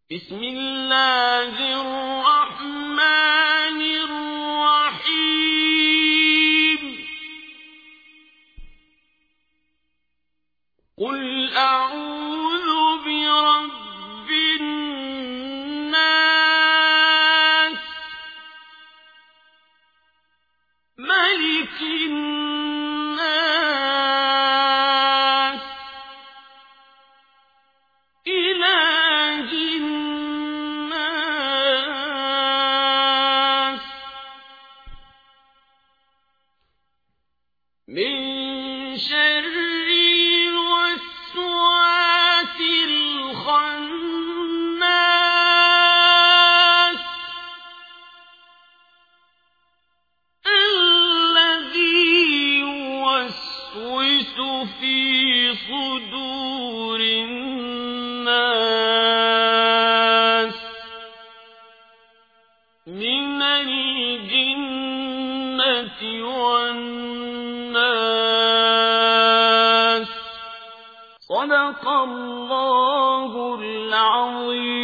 بسم الله الرحمن الرحيم قل أعوذ برب الناس ملك الناس إله الناس من شر الوسواس الخناس الذي يوسوس في صدور الناس من الجنة والناس صدق الله العظيم.